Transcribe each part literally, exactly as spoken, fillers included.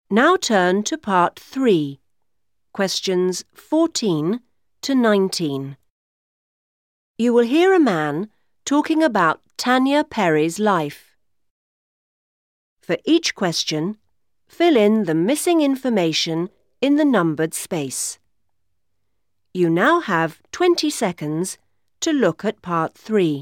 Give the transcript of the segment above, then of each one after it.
Now turn to part three, questions fourteen to nineteen. You will hear a man talking about Tanya Perry's life. For each question, fill in the missing information in the numbered space. You now have twenty seconds to look at part three.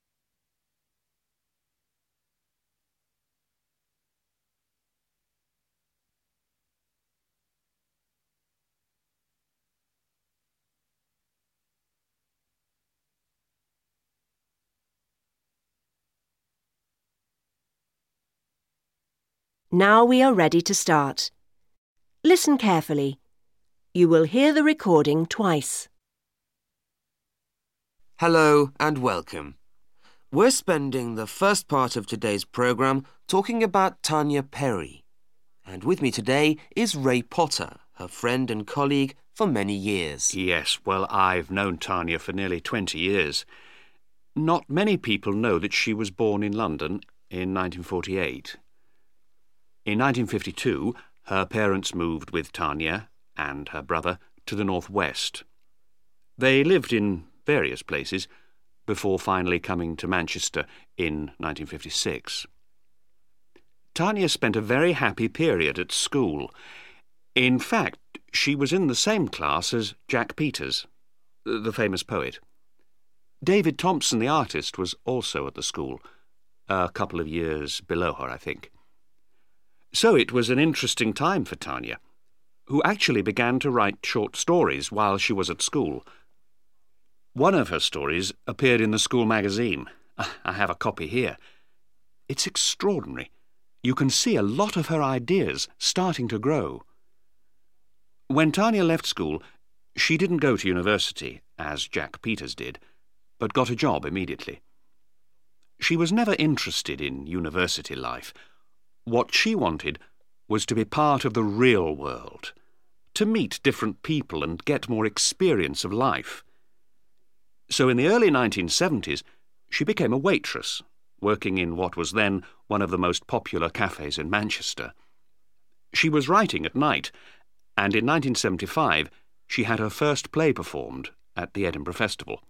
Now we are ready to start. Listen carefully. You will hear the recording twice. Hello and welcome. We're spending the first part of today's programme talking about Tanya Perry. And with me today is Ray Potter, her friend and colleague for many years. Yes, well, I've known Tanya for nearly twenty years. Not many people know that she was born in London in nineteen forty-eight. In nineteen fifty-two, her parents moved with Tanya and her brother to the northwest. They lived in various places before finally coming to Manchester in nineteen fifty-six. Tanya spent a very happy period at school. In fact, she was in the same class as Jack Peters, the famous poet. David Thompson, the artist, was also at the school, a couple of years below her, I think. So it was an interesting time for Tanya, who actually began to write short stories while she was at school. One of her stories appeared in the school magazine. I have a copy here. It's extraordinary. You can see a lot of her ideas starting to grow. When Tanya left school, she didn't go to university, as Jack Peters did, but got a job immediately. She was never interested in university life. What she wanted was to be part of the real world, to meet different people and get more experience of life. So in the early nineteen seventies, she became a waitress, working in what was then one of the most popular cafes in Manchester. She was writing at night, and in nineteen seventy-five she had her first play performed at the Edinburgh Festival.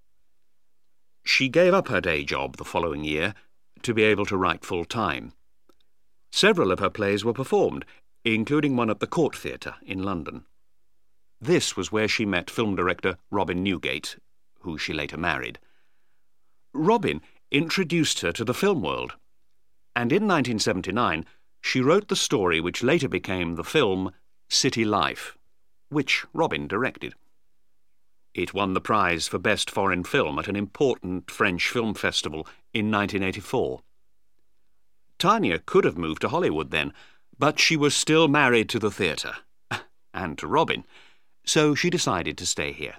She gave up her day job the following year to be able to write full-time. Several of her plays were performed, including one at the Court Theatre in London. This was where she met film director Robin Newgate, who she later married. Robin introduced her to the film world, and in nineteen seventy-nine she wrote the story which later became the film City Life, which Robin directed. It won the prize for Best Foreign Film at an important French film festival in nineteen eighty-four. Tanya could have moved to Hollywood then, but she was still married to the theatre, and to Robin, so she decided to stay here.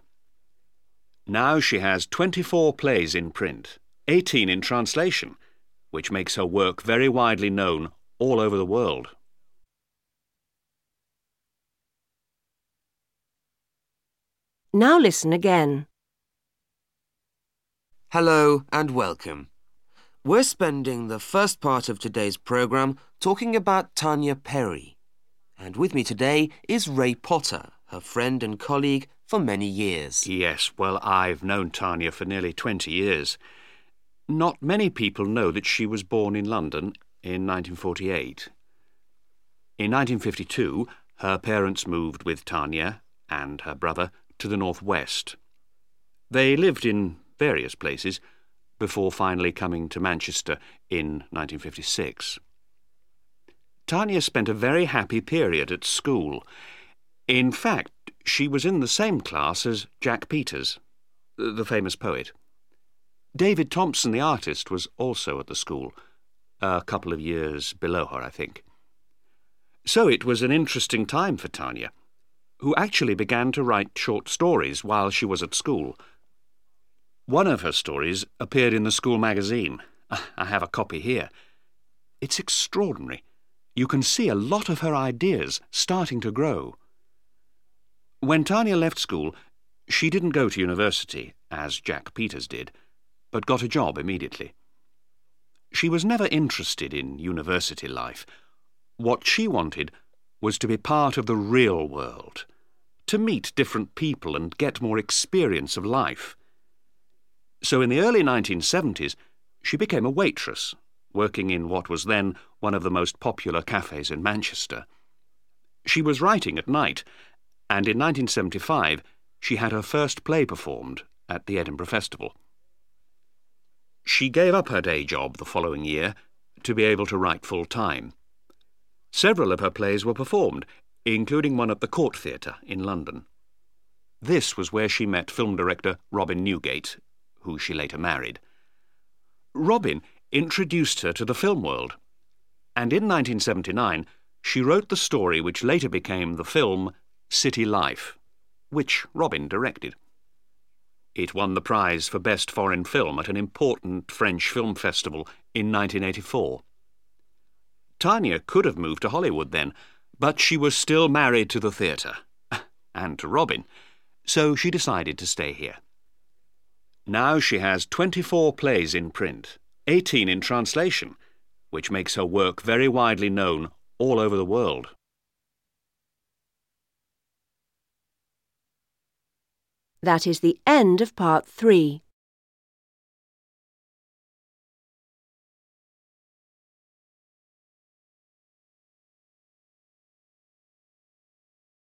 Now she has twenty-four plays in print, eighteen in translation, which makes her work very widely known all over the world. Now listen again. Hello and welcome. We're spending the first part of today's programme talking about Tanya Perry. And with me today is Ray Potter, her friend and colleague for many years. Yes, well, I've known Tanya for nearly twenty years. Not many people know that she was born in London in nineteen forty-eight. In nineteen fifty-two, her parents moved with Tanya and her brother to the northwest. They lived in various places before finally coming to Manchester in nineteen fifty-six. Tanya spent a very happy period at school. In fact, she was in the same class as Jack Peters, the famous poet. David Thompson, the artist, was also at the school, a couple of years below her, I think. So it was an interesting time for Tanya, who actually began to write short stories while she was at school. One of her stories appeared in the school magazine. I have a copy here. It's extraordinary. You can see a lot of her ideas starting to grow. When Tanya left school, she didn't go to university, as Jack Peters did, but got a job immediately. She was never interested in university life. What she wanted was to be part of the real world, to meet different people and get more experience of life. So in the early nineteen seventies, she became a waitress, working in what was then one of the most popular cafes in Manchester. She was writing at night, and in nineteen seventy-five she had her first play performed at the Edinburgh Festival. She gave up her day job the following year to be able to write full-time. Several of her plays were performed, including one at the Court Theatre in London. This was where she met film director Robin Newgate, who she later married. Robin introduced her to the film world, and in nineteen seventy-nine she wrote the story which later became the film City Life, which Robin directed. It won the prize for Best Foreign Film at an important French film festival in nineteen eighty-four. Tanya could have moved to Hollywood then, but she was still married to the theatre, and to Robin, so she decided to stay here. Now she has twenty-four plays in print, eighteen in translation, which makes her work very widely known all over the world. That is the end of part three.